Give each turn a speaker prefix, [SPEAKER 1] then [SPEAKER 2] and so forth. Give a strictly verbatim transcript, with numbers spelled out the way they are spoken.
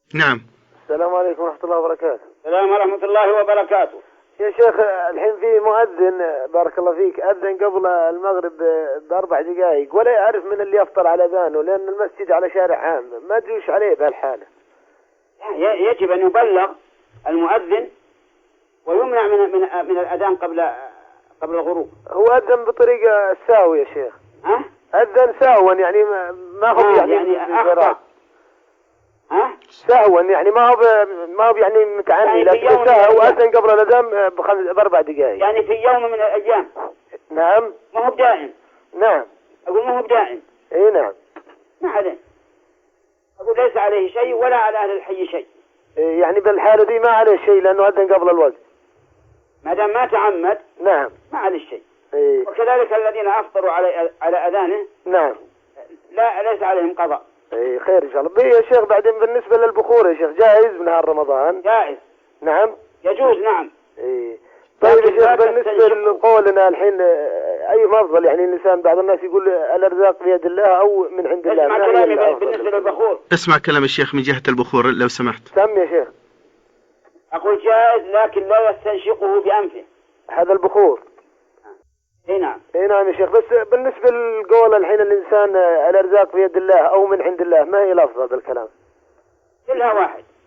[SPEAKER 1] نعم.
[SPEAKER 2] السلام عليكم ورحمة الله وبركاته.
[SPEAKER 3] السلام ورحمة الله وبركاته.
[SPEAKER 2] يا شيخ الحين في مؤذن بارك الله فيك أذن قبل المغرب بأربع دقائق ولا يعرف من اللي يفطر على أذانه، لأن المسجد على شارع عام، ما أدري وش عليه بهالحالة.
[SPEAKER 3] يجب أن يبلغ المؤذن ويمنع من من من الأذان قبل قبل الغروب.
[SPEAKER 2] هو أذن بطريقة ساوية يا شيخ.
[SPEAKER 3] ها؟
[SPEAKER 2] أذن ساوا يعني ما ما هو يعني
[SPEAKER 3] يعني أخطأ. ها؟
[SPEAKER 2] سهوا يعني ما هو ب... ما هو يعني متعني، لكن سهوا وأذن قبل الأذان بخمس بأربع دقائق.
[SPEAKER 3] يعني في يوم من الأيام.
[SPEAKER 2] نعم.
[SPEAKER 3] ما هو دائم.
[SPEAKER 2] نعم.
[SPEAKER 3] أقول ما هو دائم.
[SPEAKER 2] إيه نعم.
[SPEAKER 3] ما عليه. أقول ليس عليه شيء ولا على أهل الحي شيء.
[SPEAKER 2] إيه يعني بالحالة دي ما عليه شيء لأنه أذن قبل الوقت.
[SPEAKER 3] ما دام ما تعمد.
[SPEAKER 2] نعم.
[SPEAKER 3] ما عليه شيء.
[SPEAKER 2] إيه.
[SPEAKER 3] وكذلك الذين أفطروا على على أذانه.
[SPEAKER 2] نعم.
[SPEAKER 3] لا ليس عليهم قضاء.
[SPEAKER 2] اي خير ان شاء الله. بي يا شيخ بعدين بالنسبة للبخور يا شيخ جائز بنهار رمضان؟
[SPEAKER 3] جائز.
[SPEAKER 2] نعم.
[SPEAKER 3] يجوز نعم.
[SPEAKER 2] اي طيب يا شيخ بالنسبة لقولنا الحين اي افضل، يعني الانسان بعض الناس يقول الارزاق بيد الله او من عند الله.
[SPEAKER 3] اسمع كلامي بالنسبة للبخور.
[SPEAKER 1] اسمع كلام الشيخ من جهة البخور لو سمحت.
[SPEAKER 2] سم يا شيخ.
[SPEAKER 3] اقول جائز لكن لا يستنشقه بانفه.
[SPEAKER 2] هذا البخور.
[SPEAKER 3] اي نعم.
[SPEAKER 2] اي نعم يا شيخ. بس بالنسبة للقول الحين الانسان الارزاق بيد الله او من عند الله، ما هي الافضل بالكلام؟
[SPEAKER 3] كلها واحد.